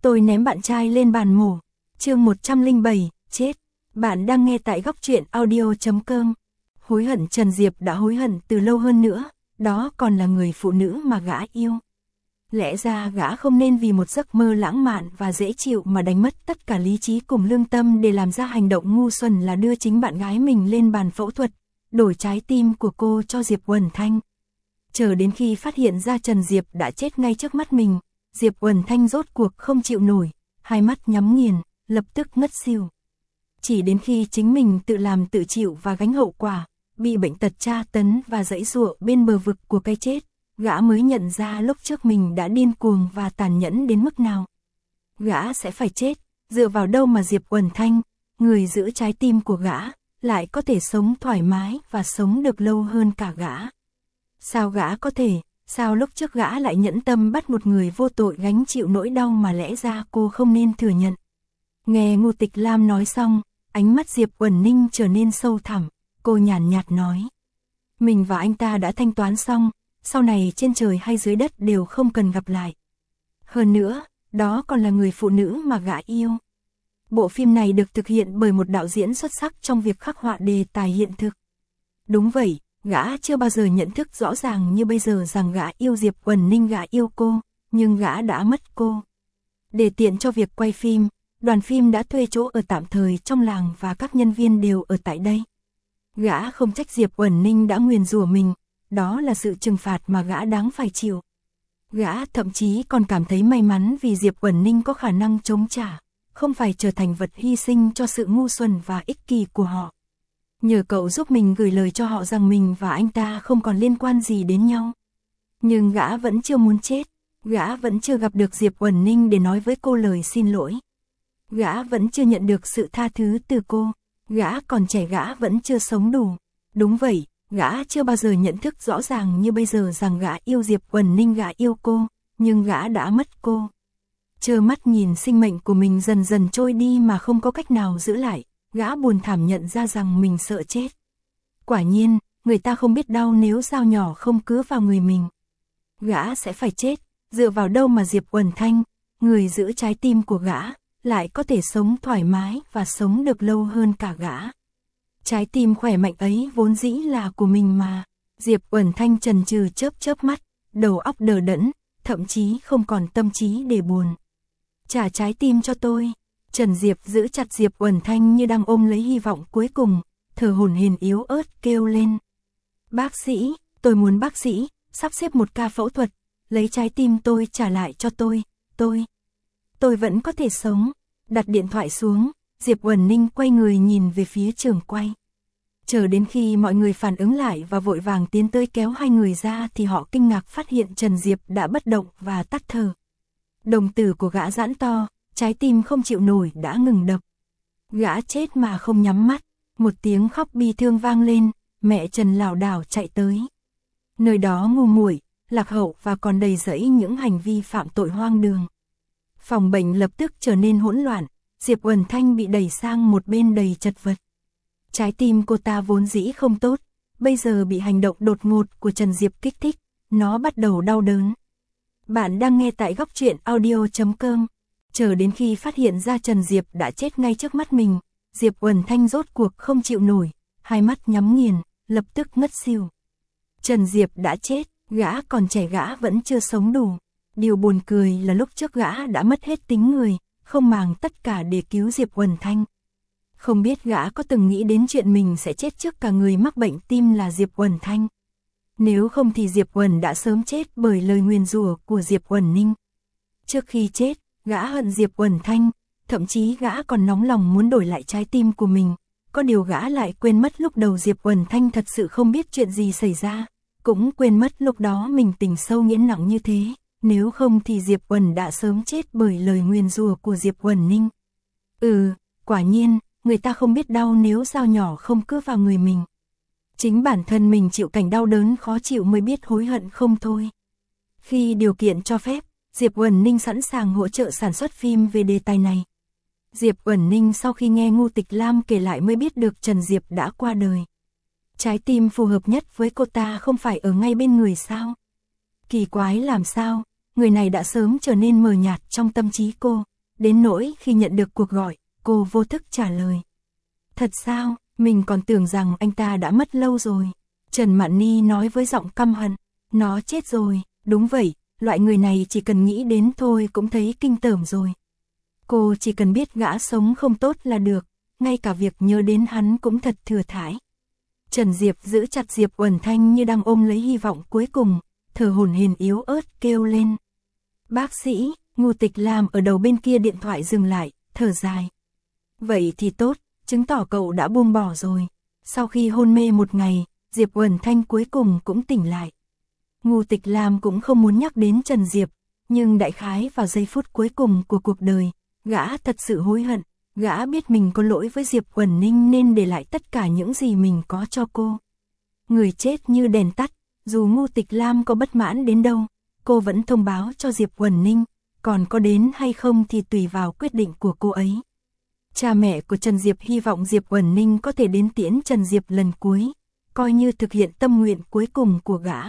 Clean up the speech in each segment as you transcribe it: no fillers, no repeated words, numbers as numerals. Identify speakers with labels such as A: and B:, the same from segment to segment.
A: Tôi ném bạn trai lên bàn mổ. Chương 107, chết. Bạn đang nghe tại góc truyện audio.com. Hối hận. Trần Diệp đã hối hận từ lâu hơn nữa, đó còn là người phụ nữ mà gã yêu. Lẽ ra gã không nên vì một giấc mơ lãng mạn và dễ chịu mà đánh mất tất cả lý trí cùng lương tâm để làm ra hành động ngu xuẩn là đưa chính bạn gái mình lên bàn phẫu thuật, đổi trái tim của cô cho Diệp Uẩn Thanh. Chờ đến khi phát hiện ra Trần Diệp đã chết ngay trước mắt mình, Diệp Uẩn Thanh rốt cuộc không chịu nổi, hai mắt nhắm nghiền, lập tức ngất xỉu. Chỉ đến khi chính mình tự làm tự chịu và gánh hậu quả, bị bệnh tật tra tấn và giãy giụa bên bờ vực của cái chết, gã mới nhận ra lúc trước mình đã điên cuồng và tàn nhẫn đến mức nào. Gã sẽ phải chết, dựa vào đâu mà Diệp Uẩn Thanh, người giữ trái tim của gã, lại có thể sống thoải mái và sống được lâu hơn cả gã. Sao gã có thể, sao lúc trước gã lại nhẫn tâm bắt một người vô tội gánh chịu nỗi đau mà lẽ ra cô không nên thừa nhận. Nghe Ngô Tịch Lam nói xong, ánh mắt Diệp Uẩn Ninh trở nên sâu thẳm, cô nhàn nhạt nói. Mình và anh ta đã thanh toán xong, sau này trên trời hay dưới đất đều không cần gặp lại. Hơn nữa, đó còn là người phụ nữ mà gã yêu. Bộ phim này được thực hiện bởi một đạo diễn xuất sắc trong việc khắc họa đề tài hiện thực. Đúng vậy, gã chưa bao giờ nhận thức rõ ràng như bây giờ rằng gã yêu Diệp Uẩn Ninh, gã yêu cô, nhưng gã đã mất cô. Để tiện cho việc quay phim, đoàn phim đã thuê chỗ ở tạm thời trong làng và các nhân viên đều ở tại đây. Gã không trách Diệp Uẩn Ninh đã nguyền rủa mình, đó là sự trừng phạt mà gã đáng phải chịu. Gã thậm chí còn cảm thấy may mắn vì Diệp Uẩn Ninh có khả năng chống trả, không phải trở thành vật hy sinh cho sự ngu xuẩn và ích kỷ của họ. Nhờ cậu giúp mình gửi lời cho họ rằng mình và anh ta không còn liên quan gì đến nhau. Nhưng gã vẫn chưa muốn chết, gã vẫn chưa gặp được Diệp Uẩn Ninh để nói với cô lời xin lỗi. Gã vẫn chưa nhận được sự tha thứ từ cô, gã còn trẻ, gã vẫn chưa sống đủ. Đúng vậy, gã chưa bao giờ nhận thức rõ ràng như bây giờ rằng gã yêu Diệp Uẩn Ninh, gã yêu cô, nhưng gã đã mất cô. Trơ mắt nhìn sinh mệnh của mình dần dần trôi đi mà không có cách nào giữ lại, gã buồn thảm nhận ra rằng mình sợ chết. Quả nhiên, người ta không biết đau nếu dao nhỏ không cứa vào người mình. Gã sẽ phải chết, dựa vào đâu mà Diệp Uẩn Thanh, người giữ trái tim của gã, lại có thể sống thoải mái và sống được lâu hơn cả gã. Trái tim khỏe mạnh ấy vốn dĩ là của mình mà. Diệp Uẩn Thanh chần chừ chớp mắt, đầu óc đờ đẫn, thậm chí không còn tâm trí để buồn. Trả trái tim cho tôi. Trần Diệp giữ chặt Diệp Uẩn Thanh như đang ôm lấy hy vọng cuối cùng, thở hổn hển yếu ớt kêu lên. Bác sĩ, tôi muốn bác sĩ, sắp xếp một ca phẫu thuật, lấy trái tim tôi trả lại cho tôi. Tôi vẫn có thể sống. Đặt điện thoại xuống, Diệp Uẩn Ninh quay người nhìn về phía trường quay. Chờ đến khi mọi người phản ứng lại và vội vàng tiến tới kéo hai người ra thì họ kinh ngạc phát hiện Trần Diệp đã bất động và tắt thở. Đồng tử của gã giãn to, trái tim không chịu nổi đã ngừng đập. Gã chết mà không nhắm mắt, một tiếng khóc bi thương vang lên, mẹ Trần lảo đảo chạy tới. Nơi đó ngu muội, lạc hậu và còn đầy rẫy những hành vi phạm tội hoang đường. Phòng bệnh lập tức trở nên hỗn loạn, Diệp Uẩn Thanh bị đẩy sang một bên đầy chật vật. Trái tim cô ta vốn dĩ không tốt, bây giờ bị hành động đột ngột của Trần Diệp kích thích, nó bắt đầu đau đớn. Bạn đang nghe tại góc truyện audio.com. Chờ đến khi phát hiện ra Trần Diệp đã chết ngay trước mắt mình, Diệp Uẩn Thanh rốt cuộc không chịu nổi, hai mắt nhắm nghiền, lập tức ngất xỉu. Trần Diệp đã chết, gã còn trẻ, gã vẫn chưa sống đủ. Điều buồn cười là lúc trước gã đã mất hết tính người, không màng tất cả để cứu Diệp Uẩn Thanh. Không biết gã có từng nghĩ đến chuyện mình sẽ chết trước cả người mắc bệnh tim là Diệp Uẩn Thanh. Nếu không thì Diệp Uẩn đã sớm chết bởi lời nguyền rủa của Diệp Uẩn Ninh. Trước khi chết, gã hận Diệp Uẩn Thanh, thậm chí gã còn nóng lòng muốn đổi lại trái tim của mình. Có điều gã lại quên mất lúc đầu Diệp Uẩn Thanh thật sự không biết chuyện gì xảy ra, cũng quên mất lúc đó mình tình sâu nghĩa nặng như thế. Nếu không thì Diệp Uẩn đã sớm chết bởi lời nguyền rủa của Diệp Uẩn Ninh. Quả nhiên, người ta không biết đau nếu dao nhỏ không cứa vào người mình. Chính bản thân mình chịu cảnh đau đớn khó chịu mới biết hối hận không thôi. Khi điều kiện cho phép, Diệp Uẩn Ninh sẵn sàng hỗ trợ sản xuất phim về đề tài này. Diệp Uẩn Ninh sau khi nghe Ngô Tịch Lam kể lại mới biết được Trần Diệp đã qua đời. Trái tim phù hợp nhất với cô ta không phải ở ngay bên người sao? Kỳ quái làm sao, người này đã sớm trở nên mờ nhạt trong tâm trí cô, đến nỗi khi nhận được cuộc gọi, cô vô thức trả lời. Thật sao, mình còn tưởng rằng anh ta đã mất lâu rồi. Trần Mạn Ni nói với giọng căm hận, nó chết rồi, đúng vậy, loại người này chỉ cần nghĩ đến thôi cũng thấy kinh tởm rồi. Cô chỉ cần biết gã sống không tốt là được, ngay cả việc nhớ đến hắn cũng thật thừa thãi. Trần Diệp giữ chặt Diệp Uẩn Thanh như đang ôm lấy hy vọng cuối cùng, thở hổn hển yếu ớt kêu lên. Bác sĩ, Ngô Tịch Lam ở đầu bên kia điện thoại dừng lại, thở dài. Vậy thì tốt, chứng tỏ cậu đã buông bỏ rồi. Sau khi hôn mê một ngày, Diệp Uẩn Thanh cuối cùng cũng tỉnh lại. Ngô Tịch Lam cũng không muốn nhắc đến Trần Diệp, nhưng đại khái vào giây phút cuối cùng của cuộc đời, gã thật sự hối hận, gã biết mình có lỗi với Diệp Uẩn Ninh nên để lại tất cả những gì mình có cho cô. Người chết như đèn tắt, dù Ngô Tịch Lam có bất mãn đến đâu, cô vẫn thông báo cho Diệp Uẩn Ninh, còn có đến hay không thì tùy vào quyết định của cô ấy. Cha mẹ của Trần Diệp hy vọng Diệp Uẩn Ninh có thể đến tiễn Trần Diệp lần cuối, coi như thực hiện tâm nguyện cuối cùng của gã.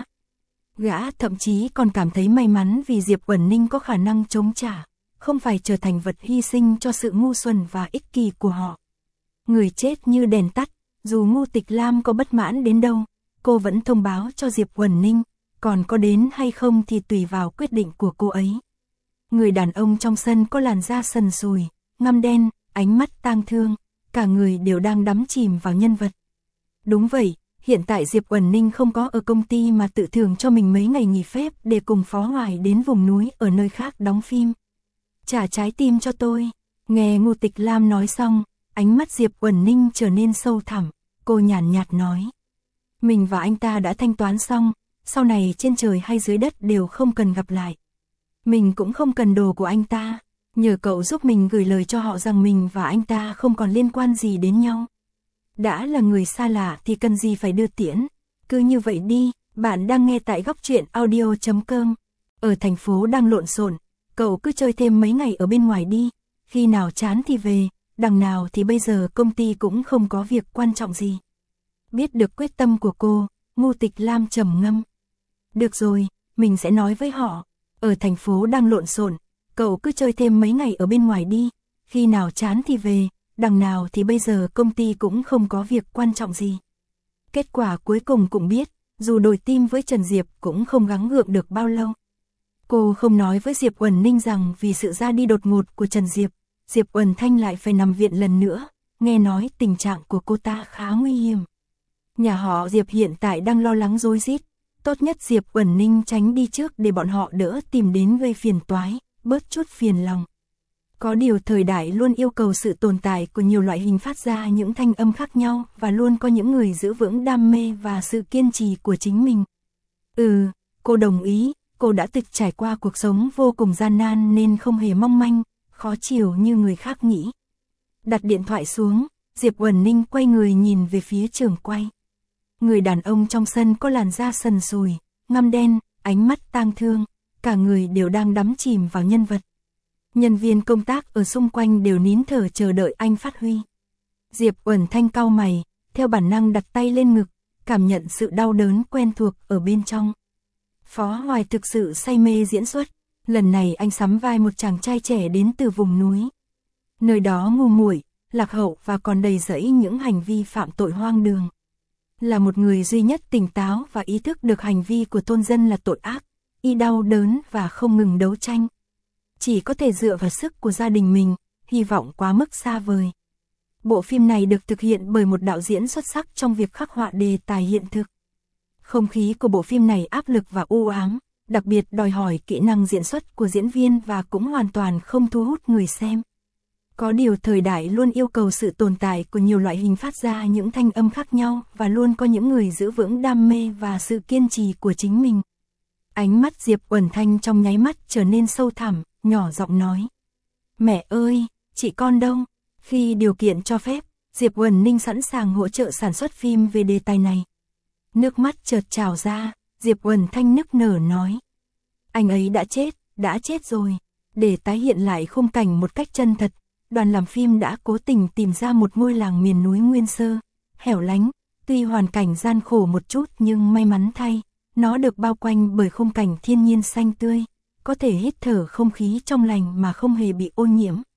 A: Gã thậm chí còn cảm thấy may mắn vì Diệp Uẩn Ninh có khả năng chống trả, không phải trở thành vật hy sinh cho sự ngu xuẩn và ích kỷ của họ. Người chết như đèn tắt, dù Ngô Tịch Lam có bất mãn đến đâu, cô vẫn thông báo cho Diệp Uẩn Ninh, còn có đến hay không thì tùy vào quyết định của cô ấy. Người đàn ông trong sân có làn da sần sùi, ngăm đen, ánh mắt tang thương, cả người đều đang đắm chìm vào nhân vật. Đúng vậy, hiện tại Diệp Uẩn Ninh không có ở công ty mà tự thưởng cho mình mấy ngày nghỉ phép để cùng Phó Hoài đến vùng núi ở nơi khác đóng phim. Trả trái tim cho tôi. Nghe Ngô Tịch Lam nói xong, ánh mắt Diệp Uẩn Ninh trở nên sâu thẳm, cô nhàn nhạt nói. Mình và anh ta đã thanh toán xong, sau này trên trời hay dưới đất đều không cần gặp lại. Mình cũng không cần đồ của anh ta, nhờ cậu giúp mình gửi lời cho họ rằng mình và anh ta không còn liên quan gì đến nhau. Đã là người xa lạ thì cần gì phải đưa tiễn, cứ như vậy đi. Bạn đang nghe tại Góc Truyện Audio.com. Ở thành phố đang lộn xộn, cậu cứ chơi thêm mấy ngày ở bên ngoài đi, khi nào chán thì về, đằng nào thì bây giờ công ty cũng không có việc quan trọng gì. Biết được quyết tâm của cô, Ngô Tịch Lam trầm ngâm. Được rồi, mình sẽ nói với họ, ở thành phố đang lộn xộn, cậu cứ chơi thêm mấy ngày ở bên ngoài đi, khi nào chán thì về, đằng nào thì bây giờ công ty cũng không có việc quan trọng gì. Kết quả cuối cùng cũng biết, dù đổi team với Trần Diệp cũng không gắng gượng được bao lâu. Cô không nói với Diệp Uẩn Ninh rằng vì sự ra đi đột ngột của Trần Diệp, Diệp Uẩn Thanh lại phải nằm viện lần nữa, nghe nói tình trạng của cô ta khá nguy hiểm. Nhà họ Diệp hiện tại đang lo lắng rối rít, tốt nhất Diệp Uẩn Ninh tránh đi trước để bọn họ đỡ tìm đến gây phiền toái, bớt chút phiền lòng. Có điều thời đại luôn yêu cầu sự tồn tại của nhiều loại hình phát ra những thanh âm khác nhau và luôn có những người giữ vững đam mê và sự kiên trì của chính mình. Cô đồng ý, cô đã từng trải qua cuộc sống vô cùng gian nan nên không hề mong manh, khó chịu như người khác nghĩ. Đặt điện thoại xuống, Diệp Uẩn Ninh quay người nhìn về phía trường quay. Người đàn ông trong sân có làn da sần sùi, ngăm đen, ánh mắt tang thương, cả người đều đang đắm chìm vào nhân vật. Nhân viên công tác ở xung quanh đều nín thở chờ đợi anh phát huy. Diệp Uẩn Thanh cau mày, theo bản năng đặt tay lên ngực, cảm nhận sự đau đớn quen thuộc ở bên trong. Phó Hoài thực sự say mê diễn xuất, lần này anh sắm vai một chàng trai trẻ đến từ vùng núi. Nơi đó ngu muội, lạc hậu và còn đầy rẫy những hành vi phạm tội hoang đường. Là một người duy nhất tỉnh táo và ý thức được hành vi của thôn dân là tội ác, y đau đớn và không ngừng đấu tranh. Chỉ có thể dựa vào sức của gia đình mình, hy vọng quá mức xa vời. Bộ phim này được thực hiện bởi một đạo diễn xuất sắc trong việc khắc họa đề tài hiện thực. Không khí của bộ phim này áp lực và u ám, đặc biệt đòi hỏi kỹ năng diễn xuất của diễn viên và cũng hoàn toàn không thu hút người xem. Có điều thời đại luôn yêu cầu sự tồn tại của nhiều loại hình phát ra những thanh âm khác nhau và luôn có những người giữ vững đam mê và sự kiên trì của chính mình. Ánh mắt Diệp Uẩn Thanh trong nháy mắt trở nên sâu thẳm, nhỏ giọng nói. Mẹ ơi, chị con đâu? Khi điều kiện cho phép, Diệp Uẩn Ninh sẵn sàng hỗ trợ sản xuất phim về đề tài này. Nước mắt chợt trào ra, Diệp Uẩn Thanh nức nở nói. Anh ấy đã chết rồi. Để tái hiện lại khung cảnh một cách chân thật, đoàn làm phim đã cố tình tìm ra một ngôi làng miền núi nguyên sơ, hẻo lánh, tuy hoàn cảnh gian khổ một chút nhưng may mắn thay, nó được bao quanh bởi khung cảnh thiên nhiên xanh tươi, có thể hít thở không khí trong lành mà không hề bị ô nhiễm.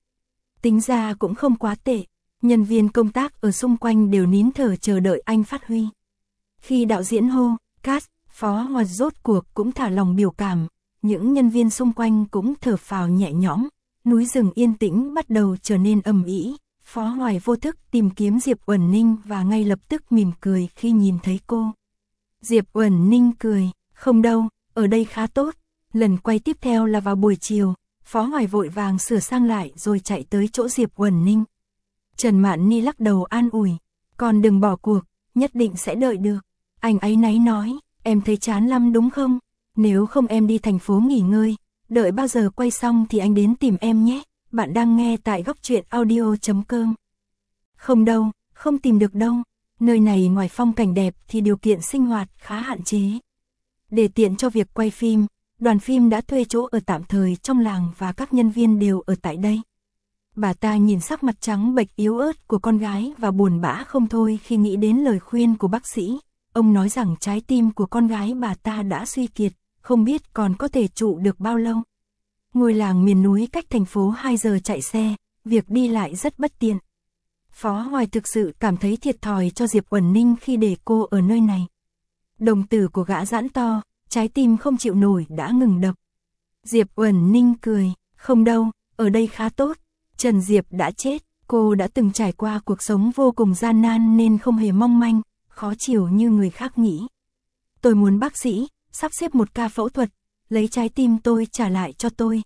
A: Tính ra cũng không quá tệ, nhân viên công tác ở xung quanh đều nín thở chờ đợi anh phát huy. Khi đạo diễn hô, cast, Phó Hoài rốt cuộc cũng thả lòng biểu cảm, những nhân viên xung quanh cũng thở phào nhẹ nhõm, núi rừng yên tĩnh bắt đầu trở nên ầm ĩ. Phó Hoài vô thức tìm kiếm Diệp Uẩn Ninh và ngay lập tức mỉm cười khi nhìn thấy cô. Diệp Uẩn Ninh cười, không đâu, ở đây khá tốt. Lần quay tiếp theo là vào buổi chiều, Phó Hoài vội vàng sửa sang lại rồi chạy tới chỗ Diệp Uẩn Ninh. Trần Mạn Ni lắc đầu an ủi, con đừng bỏ cuộc, nhất định sẽ đợi được. Anh áy náy nói, em thấy chán lắm đúng không? Nếu không em đi thành phố nghỉ ngơi, đợi bao giờ quay xong thì anh đến tìm em nhé. Bạn đang nghe tại góc truyện audio.com. Không đâu, không tìm được đâu. Nơi này ngoài phong cảnh đẹp thì điều kiện sinh hoạt khá hạn chế. Để tiện cho việc quay phim, đoàn phim đã thuê chỗ ở tạm thời trong làng và các nhân viên đều ở tại đây. Bà ta nhìn sắc mặt trắng bệch yếu ớt của con gái và buồn bã không thôi khi nghĩ đến lời khuyên của bác sĩ. Ông nói rằng trái tim của con gái bà ta đã suy kiệt, không biết còn có thể trụ được bao lâu. Ngôi làng miền núi cách thành phố 2 giờ chạy xe, việc đi lại rất bất tiện. Phó Hoài thực sự cảm thấy thiệt thòi cho Diệp Uẩn Ninh khi để cô ở nơi này. Đồng tử của gã giãn to, trái tim không chịu nổi đã ngừng đập. Diệp Uẩn Ninh cười, không đâu, ở đây khá tốt. Trần Diệp đã chết, cô đã từng trải qua cuộc sống vô cùng gian nan nên không hề mong manh, khó chịu như người khác nghĩ. Tôi muốn bác sĩ sắp xếp một ca phẫu thuật, lấy trái tim tôi trả lại cho tôi.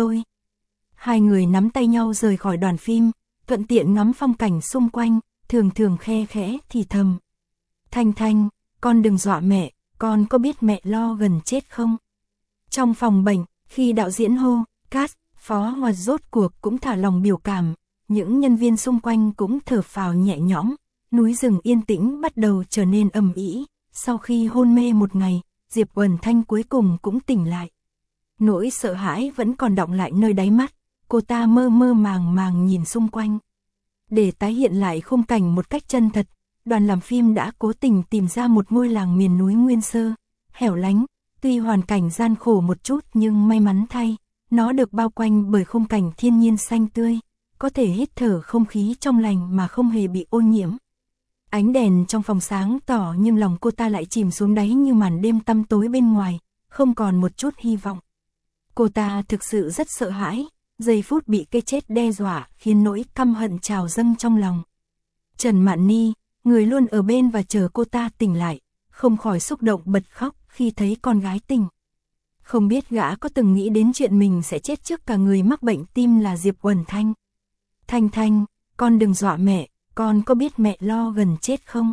A: Hai người nắm tay nhau rời khỏi đoàn phim, thuận tiện ngắm phong cảnh xung quanh, thường thường khe khẽ thì thầm. Thanh Thanh, con đừng dọa mẹ, con có biết mẹ lo gần chết không? Trong phòng bệnh, khi đạo diễn hô, cast, Phó Hoài rốt cuộc cũng thả lòng biểu cảm, những nhân viên xung quanh cũng thở phào nhẹ nhõm, núi rừng yên tĩnh bắt đầu trở nên ầm ĩ. Sau khi hôn mê một ngày, Diệp Uẩn Thanh cuối cùng cũng tỉnh lại. Nỗi sợ hãi vẫn còn đọng lại nơi đáy mắt, cô ta mơ mơ màng màng nhìn xung quanh. Để tái hiện lại khung cảnh một cách chân thật, đoàn làm phim đã cố tình tìm ra một ngôi làng miền núi nguyên sơ, hẻo lánh, tuy hoàn cảnh gian khổ một chút nhưng may mắn thay, nó được bao quanh bởi khung cảnh thiên nhiên xanh tươi, có thể hít thở không khí trong lành mà không hề bị ô nhiễm. Ánh đèn trong phòng sáng tỏ nhưng lòng cô ta lại chìm xuống đáy như màn đêm tăm tối bên ngoài, không còn một chút hy vọng. Cô ta thực sự rất sợ hãi, giây phút bị cái chết đe dọa khiến nỗi căm hận trào dâng trong lòng. Trần Mạn Ni, người luôn ở bên và chờ cô ta tỉnh lại, không khỏi xúc động bật khóc khi thấy con gái tỉnh. Không biết gã có từng nghĩ đến chuyện mình sẽ chết trước cả người mắc bệnh tim là Diệp Uẩn Thanh. Thanh Thanh, con đừng dọa mẹ, con có biết mẹ lo gần chết không?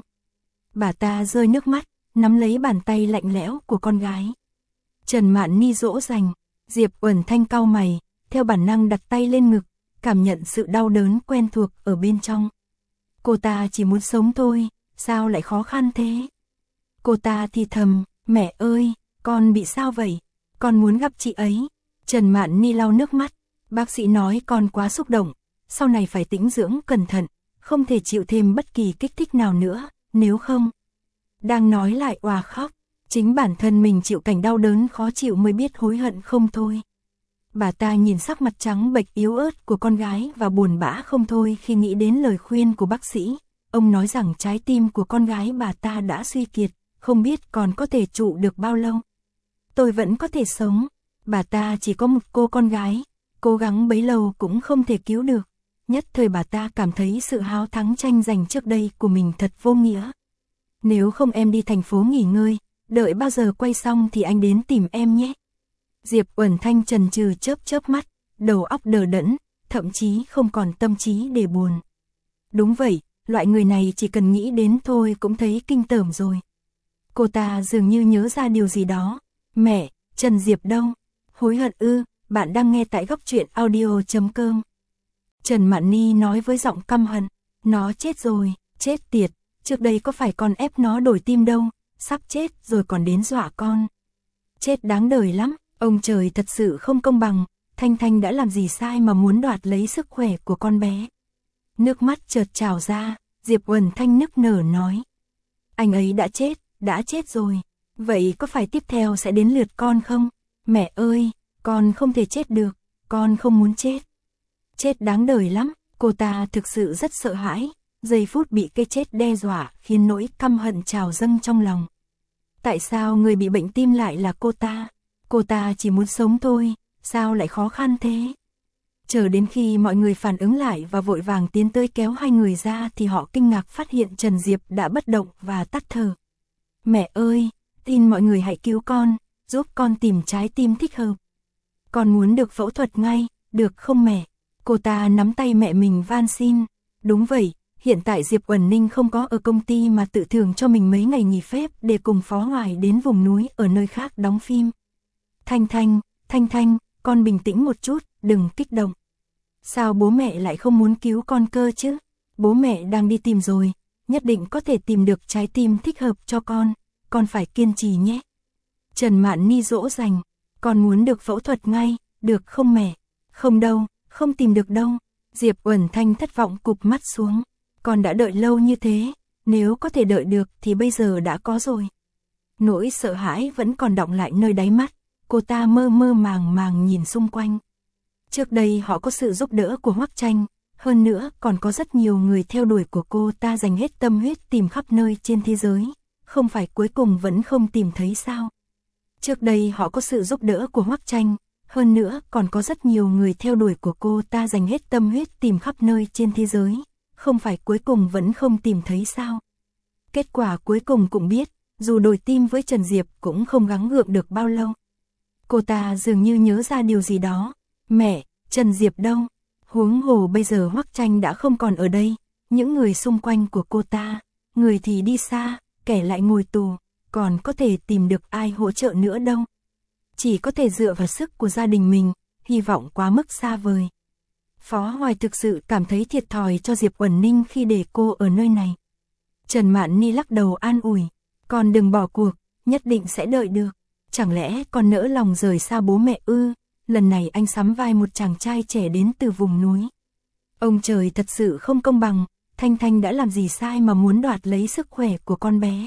A: Bà ta rơi nước mắt, nắm lấy bàn tay lạnh lẽo của con gái. Trần Mạn Ni dỗ dành, Diệp Uẩn Thanh cau mày, theo bản năng đặt tay lên ngực, cảm nhận sự đau đớn quen thuộc ở bên trong. Cô ta chỉ muốn sống thôi, sao lại khó khăn thế? Cô ta thì thầm, mẹ ơi, con bị sao vậy? Con muốn gặp chị ấy. Trần Mạn Ni lau nước mắt, bác sĩ nói con quá xúc động, sau này phải tĩnh dưỡng cẩn thận, không thể chịu thêm bất kỳ kích thích nào nữa, nếu không. Đang nói lại òa khóc, chính bản thân mình chịu cảnh đau đớn khó chịu mới biết hối hận không thôi. Bà ta nhìn sắc mặt trắng bệch yếu ớt của con gái và buồn bã không thôi khi nghĩ đến lời khuyên của bác sĩ. Ông nói rằng trái tim của con gái bà ta đã suy kiệt, không biết còn có thể trụ được bao lâu. Tôi vẫn có thể sống, bà ta chỉ có một cô con gái, cố gắng bấy lâu cũng không thể cứu được. Nhất thời bà ta cảm thấy sự háo thắng tranh giành trước đây của mình thật vô nghĩa. Nếu không em đi thành phố nghỉ ngơi, đợi bao giờ quay xong thì anh đến tìm em nhé. Diệp Uẩn Thanh chần chừ chớp mắt, đầu óc đờ đẫn, thậm chí không còn tâm trí để buồn. Đúng vậy, loại người này chỉ cần nghĩ đến thôi cũng thấy kinh tởm rồi. Cô ta dường như nhớ ra điều gì đó. Mẹ, Trần Diệp đâu? Hối hận ư? Bạn đang nghe tại góc truyện audio.com. Trần Mạn Ni nói với giọng căm hận. Nó chết rồi, chết tiệt, trước đây có phải con ép nó đổi tim đâu, sắp chết rồi còn đến dọa con. Chết đáng đời lắm, ông trời thật sự không công bằng, Thanh Thanh đã làm gì sai mà muốn đoạt lấy sức khỏe của con bé. Nước mắt chợt trào ra, Diệp Uẩn Thanh nức nở nói. Anh ấy đã chết rồi, vậy có phải tiếp theo sẽ đến lượt con không? Mẹ ơi, con không thể chết được, con không muốn chết. Chết đáng đời lắm, Cô ta thực sự rất sợ hãi, giây phút bị cái chết đe dọa khiến nỗi căm hận trào dâng trong lòng. Tại sao người bị bệnh tim lại là cô ta? Cô ta chỉ muốn sống thôi, sao lại khó khăn thế? Chờ đến khi mọi người phản ứng lại và vội vàng tiến tới kéo hai người ra thì họ kinh ngạc phát hiện Trần Diệp đã bất động và tắt thở. Mẹ ơi, xin mọi người hãy cứu con, giúp con tìm trái tim thích hợp. Con muốn được phẫu thuật ngay, được không mẹ? Cô ta nắm tay mẹ mình van xin. Đúng vậy, hiện tại Diệp Uẩn Ninh không có ở công ty mà tự thưởng cho mình mấy ngày nghỉ phép để cùng Phó Hoài đến vùng núi ở nơi khác đóng phim. Thanh Thanh, con bình tĩnh một chút, đừng kích động. Sao bố mẹ lại không muốn cứu con cơ chứ? Bố mẹ đang đi tìm rồi, nhất định có thể tìm được trái tim thích hợp cho con phải kiên trì nhé. Trần Mạn Ni dỗ dành, con muốn được phẫu thuật ngay, được không mẹ? Không đâu, không tìm được đâu. Diệp Uẩn Thanh thất vọng cụp mắt xuống. Con đã đợi lâu như thế, nếu có thể đợi được thì bây giờ đã có rồi. Nỗi sợ hãi vẫn còn đọng lại nơi đáy mắt, cô ta mơ mơ màng màng nhìn xung quanh. Trước đây họ có sự giúp đỡ của Hoắc Tranh, hơn nữa còn có rất nhiều người theo đuổi của cô ta dành hết tâm huyết tìm khắp nơi trên thế giới, không phải cuối cùng vẫn không tìm thấy sao? Trước đây họ có sự giúp đỡ của Hoắc Tranh, hơn nữa còn có rất nhiều người theo đuổi của cô ta dành hết tâm huyết tìm khắp nơi trên thế giới, không phải cuối cùng vẫn không tìm thấy sao? Kết quả cuối cùng cũng biết, dù đổi tim với Trần Diệp cũng không gắng gượng được bao lâu. Cô ta dường như nhớ ra điều gì đó. Mẹ, Trần Diệp đâu? Huống hồ bây giờ Hoắc Tranh đã không còn ở đây, những người xung quanh của cô ta, người thì đi xa, kẻ lại ngồi tù, còn có thể tìm được ai hỗ trợ nữa đâu. Chỉ có thể dựa vào sức của gia đình mình, hy vọng quá mức xa vời. Phó Hoài thực sự cảm thấy thiệt thòi cho Diệp Uẩn Ninh khi để cô ở nơi này. Trần Mạn Ni lắc đầu an ủi, con đừng bỏ cuộc, nhất định sẽ đợi được. Chẳng lẽ con nỡ lòng rời xa bố mẹ ư? Lần này anh sắm vai một chàng trai trẻ đến từ vùng núi. Ông trời thật sự không công bằng, Thanh Thanh đã làm gì sai mà muốn đoạt lấy sức khỏe của con bé.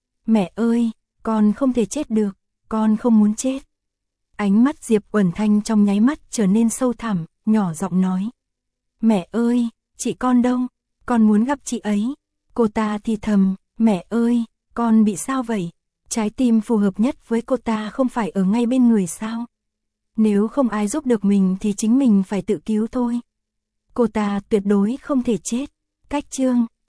A: Mẹ ơi, con không thể chết được, con không muốn chết. Ánh mắt Diệp Uẩn Thanh trong nháy mắt trở nên sâu thẳm, nhỏ giọng nói. Mẹ ơi, chị con đâu? Con muốn gặp chị ấy. Cô ta thì thầm, mẹ ơi, con bị sao vậy? Trái tim phù hợp nhất với cô ta không phải ở ngay bên người sao? Nếu không ai giúp được mình thì chính mình phải tự cứu thôi. Cô ta tuyệt đối không thể chết. Cách chương